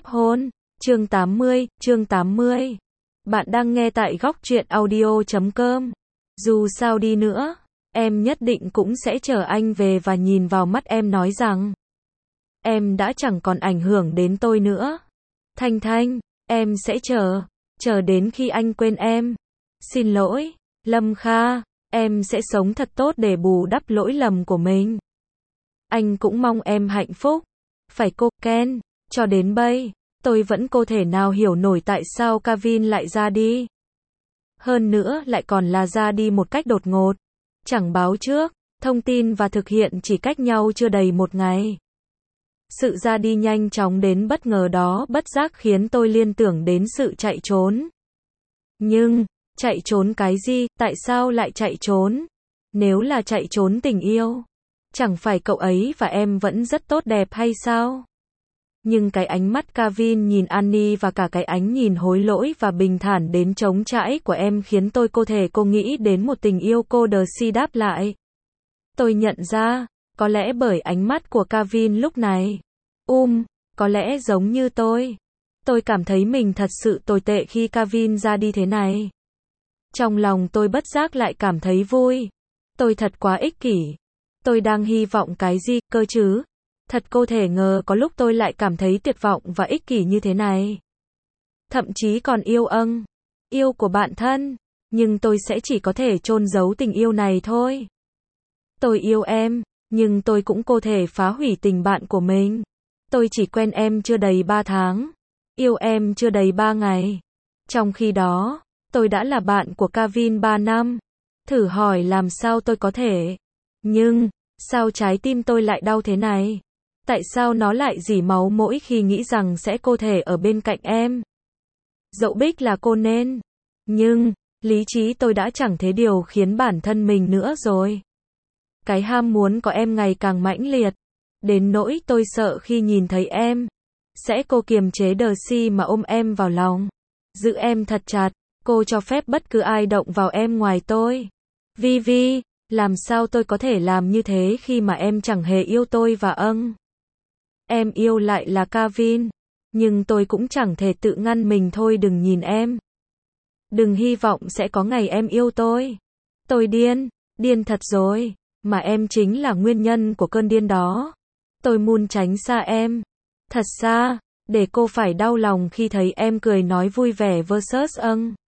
hôn. Chương 80. Bạn đang nghe tại góc truyện audio.com. Dù sao đi nữa, em nhất định cũng sẽ chờ anh về và nhìn vào mắt em nói rằng em đã chẳng còn ảnh hưởng đến tôi nữa. Thanh, em sẽ chờ đến khi anh quên em. Xin lỗi, Lâm Kha, em sẽ sống thật tốt để bù đắp lỗi lầm của mình. Anh cũng mong em hạnh phúc. Phải cô Ken, cho đến bây, tôi vẫn không thể nào hiểu nổi tại sao Kevin lại ra đi. Hơn nữa lại còn là ra đi một cách đột ngột. Chẳng báo trước, thông tin và thực hiện chỉ cách nhau chưa đầy một ngày. Sự ra đi nhanh chóng đến bất ngờ đó bất giác khiến tôi liên tưởng đến sự chạy trốn. Nhưng, chạy trốn cái gì, tại sao lại chạy trốn? Nếu là chạy trốn tình yêu, chẳng phải cậu ấy và em vẫn rất tốt đẹp hay sao? Nhưng cái ánh mắt Kevin nhìn Annie và cả cái ánh nhìn hối lỗi và bình thản đến trống trải của em khiến tôi không thể nghĩ đến một tình yêu cô Darcy đáp lại. Tôi nhận ra, có lẽ bởi ánh mắt của Kevin lúc này, có lẽ giống như tôi cảm thấy mình thật sự tồi tệ khi Kevin ra đi thế này. Trong lòng tôi bất giác lại cảm thấy vui. Tôi thật quá ích kỷ. Tôi đang hy vọng cái gì cơ chứ? Thật không thể ngờ có lúc tôi lại cảm thấy tuyệt vọng và ích kỷ như thế này. Thậm chí còn yêu của bạn thân, nhưng tôi sẽ chỉ có thể chôn giấu tình yêu này thôi. Tôi yêu em, nhưng tôi cũng không thể phá hủy tình bạn của mình. Tôi chỉ quen em chưa đầy 3 tháng, yêu em chưa đầy 3 ngày. Trong khi đó, tôi đã là bạn của Kevin 3 năm. Thử hỏi làm sao tôi có thể. Nhưng, sao trái tim tôi lại đau thế này? Tại sao nó lại rỉ máu mỗi khi nghĩ rằng sẽ không thể ở bên cạnh em? Dẫu biết là cô nên. Nhưng, lý trí tôi đã chẳng thế điều khiến bản thân mình nữa rồi. Cái ham muốn của em ngày càng mãnh liệt. Đến nỗi tôi sợ khi nhìn thấy em, sẽ cô kiềm chế Darcy mà ôm em vào lòng. Giữ em thật chặt, cô cho phép bất cứ ai động vào em ngoài tôi. Vivi, làm sao tôi có thể làm như thế khi mà em chẳng hề yêu tôi và em yêu lại là Kevin. Nhưng tôi cũng chẳng thể tự ngăn mình thôi đừng nhìn em. Đừng hy vọng sẽ có ngày em yêu tôi. Tôi điên thật rồi, mà em chính là nguyên nhân của cơn điên đó. Tôi muốn tránh xa em, thật xa, để cô phải đau lòng khi thấy em cười nói vui vẻ versus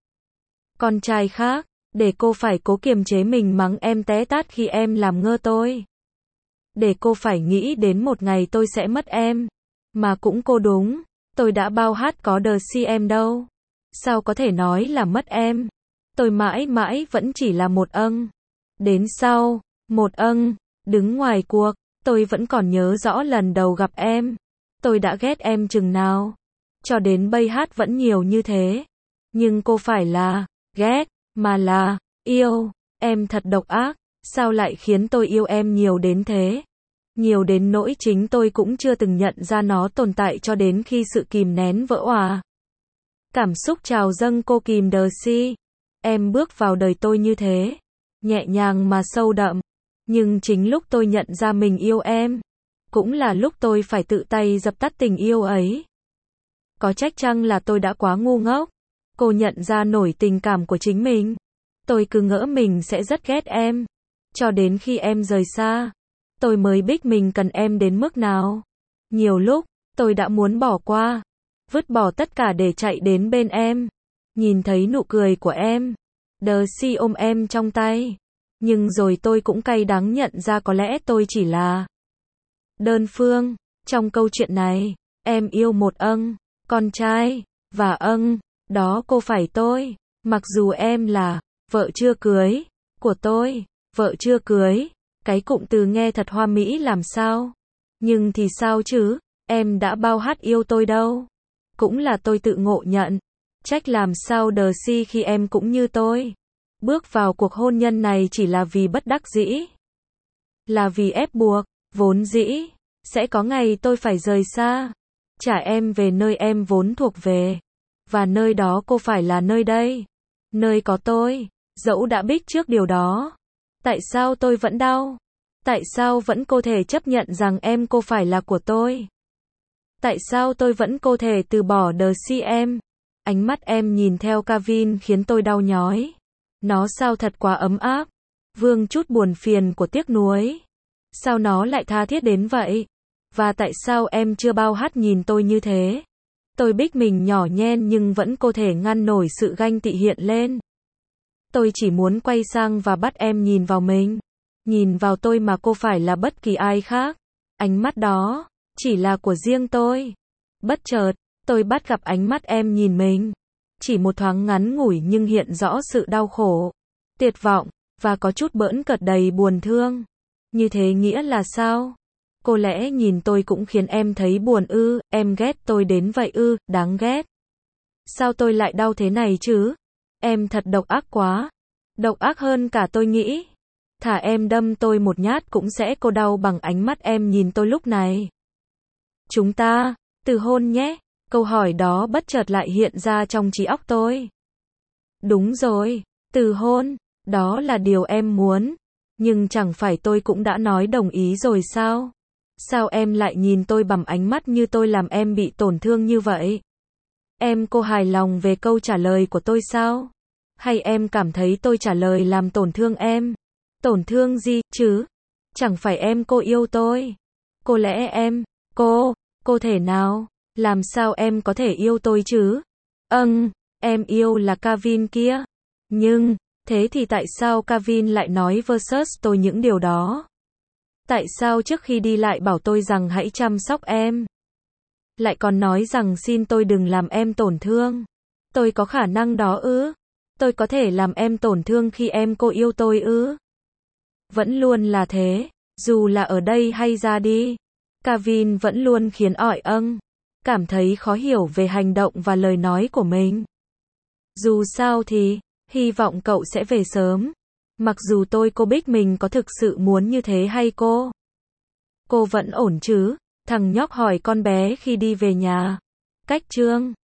con trai khác, để cô phải cố kiềm chế mình mắng em té tát khi em làm ngơ tôi. Để cô phải nghĩ đến một ngày tôi sẽ mất em, mà cũng cô đúng, tôi đã bao hát có Darcy em đâu. Sao có thể nói là mất em? Tôi mãi mãi vẫn chỉ là một Đến sau, một đứng ngoài cuộc. Tôi vẫn còn nhớ rõ lần đầu gặp em. Tôi đã ghét em chừng nào. Cho đến bây hát vẫn nhiều như thế. Nhưng cô phải là ghét, mà là yêu. Em thật độc ác. Sao lại khiến tôi yêu em nhiều đến thế? Nhiều đến nỗi chính tôi cũng chưa từng nhận ra nó tồn tại cho đến khi sự kìm nén vỡ òa. Cảm xúc trào dâng cô kìm Darcy. Em bước vào đời tôi như thế. Nhẹ nhàng mà sâu đậm. Nhưng chính lúc tôi nhận ra mình yêu em, cũng là lúc tôi phải tự tay dập tắt tình yêu ấy. Có trách chăng là tôi đã quá ngu ngốc? Cô nhận ra nổi tình cảm của chính mình. Tôi cứ ngỡ mình sẽ rất ghét em. Cho đến khi em rời xa, tôi mới biết mình cần em đến mức nào. Nhiều lúc, tôi đã muốn bỏ qua, vứt bỏ tất cả để chạy đến bên em. Nhìn thấy nụ cười của em, Darcy ôm em trong tay. Nhưng rồi tôi cũng cay đắng nhận ra có lẽ tôi chỉ là đơn phương. Trong câu chuyện này, em yêu một con trai, và đó cô phải tôi. Mặc dù em là vợ chưa cưới của tôi, vợ chưa cưới, cái cụm từ nghe thật hoa mỹ làm sao. Nhưng thì sao chứ, em đã bao hát yêu tôi đâu. Cũng là tôi tự ngộ nhận. Trách làm sao Darcy khi em cũng như tôi. Bước vào cuộc hôn nhân này chỉ là vì bất đắc dĩ. Là vì ép buộc, vốn dĩ. Sẽ có ngày tôi phải rời xa. Trả em về nơi em vốn thuộc về. Và nơi đó cô phải là nơi đây. Nơi có tôi. Dẫu đã biết trước điều đó. Tại sao tôi vẫn đau? Tại sao vẫn không thể chấp nhận rằng em cô phải là của tôi? Tại sao tôi vẫn có thể từ bỏ The CM? Ánh mắt em nhìn theo Kevin khiến tôi đau nhói. Nó sao thật quá ấm áp. Vương chút buồn phiền của tiếc nuối. Sao nó lại tha thiết đến vậy? Và tại sao em chưa bao hát nhìn tôi như thế? Tôi biết mình nhỏ nhen nhưng vẫn có thể ngăn nổi sự ganh tị hiện lên. Tôi chỉ muốn quay sang và bắt em nhìn vào mình. Nhìn vào tôi mà cô phải là bất kỳ ai khác. Ánh mắt đó chỉ là của riêng tôi. Bất chợt, tôi bắt gặp ánh mắt em nhìn mình. Chỉ một thoáng ngắn ngủi nhưng hiện rõ sự đau khổ, tuyệt vọng, và có chút bỡn cợt đầy buồn thương. Như thế nghĩa là sao? Có lẽ nhìn tôi cũng khiến em thấy buồn ư, em ghét tôi đến vậy ư, đáng ghét. Sao tôi lại đau thế này chứ? Em thật độc ác quá. Độc ác hơn cả tôi nghĩ. Thả em đâm tôi một nhát cũng sẽ cô đau bằng ánh mắt em nhìn tôi lúc này. Chúng ta, từ hôn nhé. Câu hỏi đó bất chợt lại hiện ra trong trí óc tôi. Đúng rồi, từ hôn, đó là điều em muốn. Nhưng chẳng phải tôi cũng đã nói đồng ý rồi sao? Sao em lại nhìn tôi bằng ánh mắt như tôi làm em bị tổn thương như vậy? Em có hài lòng về câu trả lời của tôi sao? Hay em cảm thấy tôi trả lời làm tổn thương em? Tổn thương gì chứ? Chẳng phải em cô yêu tôi? Có lẽ em, cô thể nào? Làm sao em có thể yêu tôi chứ? Em yêu là Kevin kia. Nhưng, thế thì tại sao Kevin lại nói versus tôi những điều đó? Tại sao trước khi đi lại bảo tôi rằng hãy chăm sóc em? Lại còn nói rằng xin tôi đừng làm em tổn thương. Tôi có khả năng đó ư? Tôi có thể làm em tổn thương khi em cô yêu tôi ư? Vẫn luôn là thế, dù là ở đây hay ra đi. Kevin vẫn luôn khiến ỏi cảm thấy khó hiểu về hành động và lời nói của mình. Dù sao thì, hy vọng cậu sẽ về sớm. Mặc dù tôi cô biết mình có thực sự muốn như thế hay cô? Cô vẫn ổn chứ? Thằng nhóc hỏi con bé khi đi về nhà. Cách Trương.